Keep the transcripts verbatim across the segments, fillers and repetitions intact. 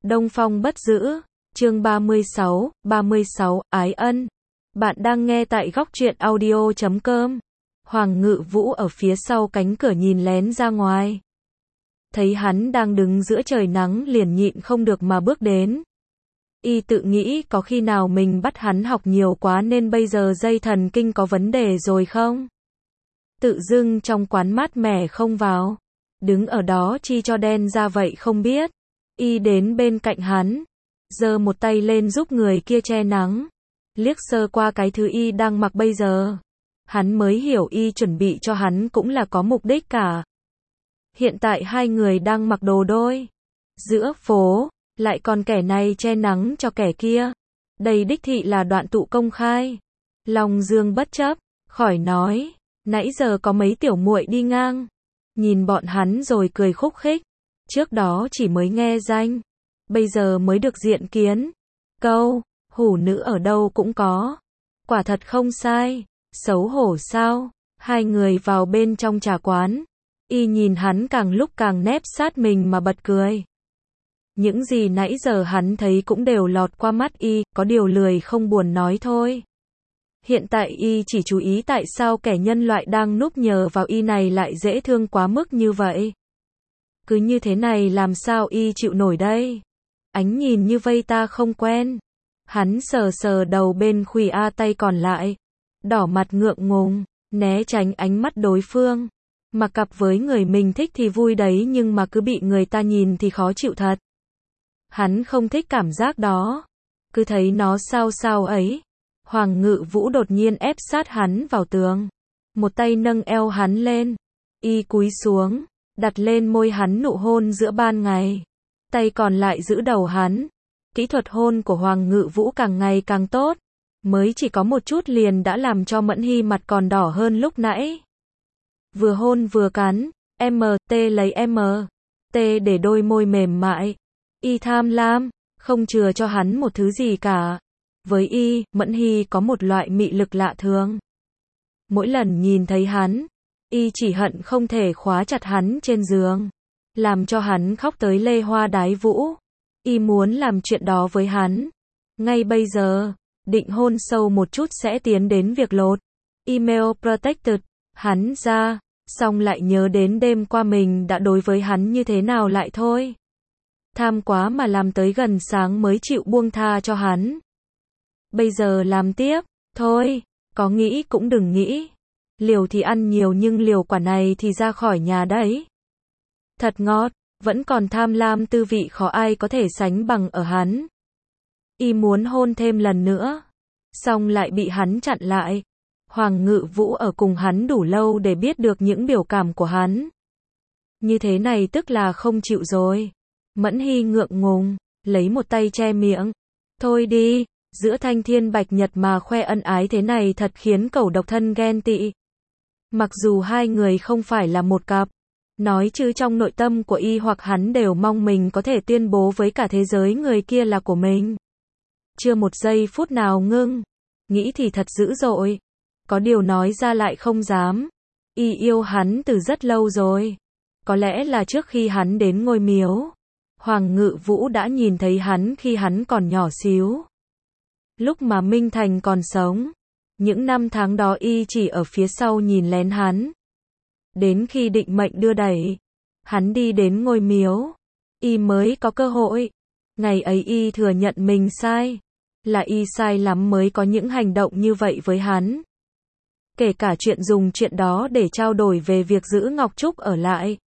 Đông Phong bất giữ, chương ba mươi sáu, ba mươi sáu, Ái Ân. Bạn đang nghe tại góc truyện audio chấm com. Hoàng Ngự Vũ ở phía sau cánh cửa nhìn lén ra ngoài. Thấy hắn đang đứng giữa trời nắng liền nhịn không được mà bước đến. Y tự nghĩ có khi nào mình bắt hắn học nhiều quá nên bây giờ dây thần kinh có vấn đề rồi không? Tự dưng trong quán mát mẻ không vào. Đứng ở đó chi cho đen ra vậy không biết. Y đến bên cạnh hắn, giơ một tay lên giúp người kia che nắng. Liếc sơ qua cái thứ Y đang mặc bây giờ. Hắn mới hiểu Y chuẩn bị cho hắn cũng là có mục đích cả. Hiện tại hai người đang mặc đồ đôi. Giữa phố, lại còn kẻ này che nắng cho kẻ kia. Đây đích thị là đoạn tụ công khai. Long Dương bất chấp, khỏi nói, nãy giờ có mấy tiểu muội đi ngang. Nhìn bọn hắn rồi cười khúc khích. Trước đó chỉ mới nghe danh, bây giờ mới được diện kiến. Câu, hủ nữ ở đâu cũng có. Quả thật không sai, xấu hổ sao? Hai người vào bên trong trà quán. Y nhìn hắn càng lúc càng nép sát mình mà bật cười. Những gì nãy giờ hắn thấy cũng đều lọt qua mắt Y, có điều lười không buồn nói thôi. Hiện tại Y chỉ chú ý tại sao kẻ nhân loại đang núp nhờ vào Y này lại dễ thương quá mức như vậy. Cứ như thế này làm sao Y chịu nổi đây? Ánh nhìn như vây ta không quen. Hắn sờ sờ đầu bên khuỷu A tay còn lại. Đỏ mặt ngượng ngùng, né tránh ánh mắt đối phương. Mà cặp với người mình thích thì vui đấy nhưng mà cứ bị người ta nhìn thì khó chịu thật. Hắn không thích cảm giác đó. Cứ thấy nó sao sao ấy. Hoàng Ngự Vũ đột nhiên ép sát hắn vào tường. Một tay nâng eo hắn lên. Y cúi xuống, đặt lên môi hắn nụ hôn giữa ban ngày. Tay còn lại giữ đầu hắn. Kỹ thuật hôn của Hoàng Ngự Vũ càng ngày càng tốt. Mới chỉ có một chút liền đã làm cho Mẫn Hy mặt còn đỏ hơn lúc nãy. Vừa hôn vừa cắn, M, T lấy M, T để đôi môi mềm mại. Y tham lam, không chừa cho hắn một thứ gì cả. Với Y, Mẫn Hy có một loại mị lực lạ thường. Mỗi lần nhìn thấy hắn, Y chỉ hận không thể khóa chặt hắn trên giường. Làm cho hắn khóc tới lê hoa đái vũ. Y muốn làm chuyện đó với hắn. Ngay bây giờ, định hôn sâu một chút sẽ tiến đến việc lột. Email protected, hắn ra, xong lại nhớ đến đêm qua mình đã đối với hắn như thế nào lại thôi. Tham quá mà làm tới gần sáng mới chịu buông tha cho hắn. Bây giờ làm tiếp, thôi, có nghĩ cũng đừng nghĩ. Liều thì ăn nhiều nhưng liều quả này thì ra khỏi nhà đấy. Thật ngọt, vẫn còn tham lam tư vị khó ai có thể sánh bằng ở hắn. Y muốn hôn thêm lần nữa, xong lại bị hắn chặn lại. Hoàng Ngự Vũ ở cùng hắn đủ lâu để biết được những biểu cảm của hắn. Như thế này tức là không chịu rồi. Mẫn Hy ngượng ngùng, lấy một tay che miệng. Thôi đi, giữa thanh thiên bạch nhật mà khoe ân ái thế này thật khiến cẩu độc thân ghen tị. Mặc dù hai người không phải là một cặp, nói chứ trong nội tâm của Y hoặc hắn đều mong mình có thể tuyên bố với cả thế giới người kia là của mình. Chưa một giây phút nào ngưng, nghĩ thì thật dữ dội. Có điều nói ra lại không dám. Y yêu hắn từ rất lâu rồi. Có lẽ là trước khi hắn đến ngôi miếu. Hoàng Ngự Vũ đã nhìn thấy hắn khi hắn còn nhỏ xíu. Lúc mà Minh Thành còn sống. Những năm tháng đó Y chỉ ở phía sau nhìn lén hắn. Đến khi định mệnh đưa đẩy, hắn đi đến ngôi miếu, Y mới có cơ hội. Ngày ấy Y thừa nhận mình sai. Là Y sai lắm mới có những hành động như vậy với hắn. Kể cả chuyện dùng chuyện đó để trao đổi về việc giữ Ngọc Trúc ở lại.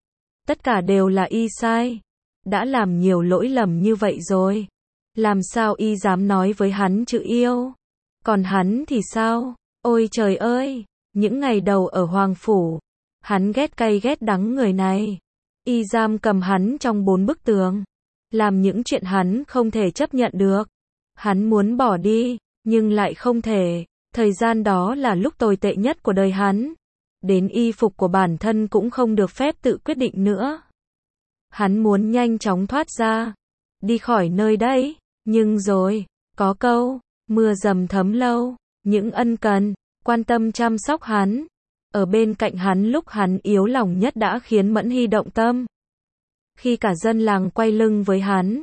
Tất cả đều là Y sai. Đã làm nhiều lỗi lầm như vậy rồi. Làm sao Y dám nói với hắn chữ yêu? Còn hắn thì sao? Ôi trời ơi! Những ngày đầu ở Hoàng Phủ, hắn ghét cay ghét đắng người này. Y giam cầm hắn trong bốn bức tường. Làm những chuyện hắn không thể chấp nhận được. Hắn muốn bỏ đi, nhưng lại không thể. Thời gian đó là lúc tồi tệ nhất của đời hắn. Đến y phục của bản thân cũng không được phép tự quyết định nữa. Hắn muốn nhanh chóng thoát ra. Đi khỏi nơi đấy. Nhưng rồi, có câu, mưa dầm thấm lâu. Những ân cần, quan tâm chăm sóc hắn. Ở bên cạnh hắn lúc hắn yếu lòng nhất đã khiến Mẫn Hy động tâm. Khi cả dân làng quay lưng với hắn.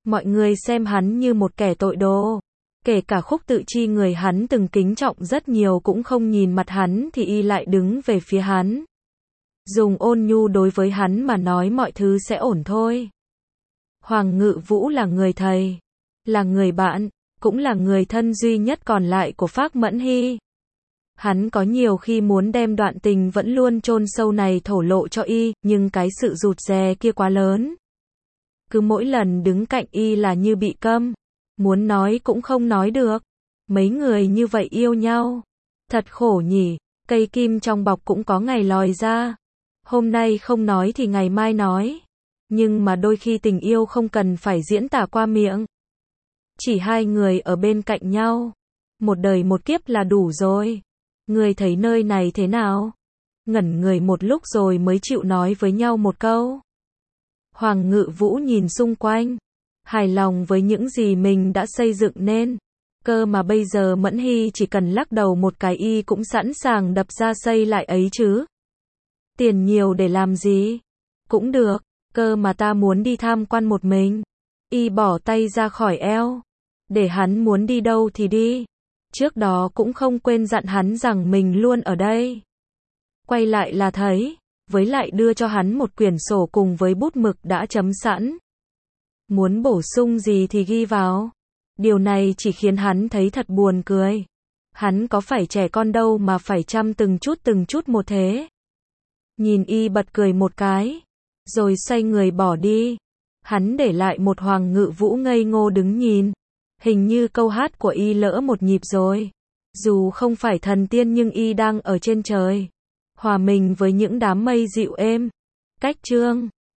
Mọi người xem hắn như một kẻ tội đồ. Kể cả Khúc Tự Chi người hắn từng kính trọng rất nhiều cũng không nhìn mặt hắn thì y lại đứng về phía hắn. Dùng ôn nhu đối với hắn mà nói mọi thứ sẽ ổn thôi. Hoàng Ngự Vũ là người thầy, là người bạn, cũng là người thân duy nhất còn lại của Phác Mẫn Hy. Hắn có nhiều khi muốn đem đoạn tình vẫn luôn chôn sâu này thổ lộ cho y, nhưng cái sự rụt rè kia quá lớn. Cứ mỗi lần đứng cạnh y là như bị câm, muốn nói cũng không nói được. Mấy người như vậy yêu nhau, thật khổ nhỉ, cây kim trong bọc cũng có ngày lòi ra. Hôm nay không nói thì ngày mai nói. Nhưng mà đôi khi tình yêu không cần phải diễn tả qua miệng. Chỉ hai người ở bên cạnh nhau, một đời một kiếp là đủ rồi. Người thấy nơi này thế nào? Ngẩn người một lúc rồi mới chịu nói với nhau một câu. Hoàng Ngự Vũ nhìn xung quanh, hài lòng với những gì mình đã xây dựng nên. Cơ mà bây giờ Mẫn Hy chỉ cần lắc đầu một cái y cũng sẵn sàng đập ra xây lại ấy chứ. Tiền nhiều để làm gì? Cũng được, cơ mà ta muốn đi tham quan một mình. Y bỏ tay ra khỏi eo. Để hắn muốn đi đâu thì đi. Trước đó cũng không quên dặn hắn rằng mình luôn ở đây. Quay lại là thấy, với lại đưa cho hắn một quyển sổ cùng với bút mực đã chấm sẵn. Muốn bổ sung gì thì ghi vào. Điều này chỉ khiến hắn thấy thật buồn cười. Hắn có phải trẻ con đâu mà phải chăm từng chút từng chút một thế. Nhìn y bật cười một cái, rồi xoay người bỏ đi. Hắn để lại một Hoàng Ngự Vũ ngây ngô đứng nhìn. Hình như câu hát của y lỡ một nhịp rồi. Dù không phải thần tiên nhưng y đang ở trên trời, hòa mình với những đám mây dịu êm. Cách chương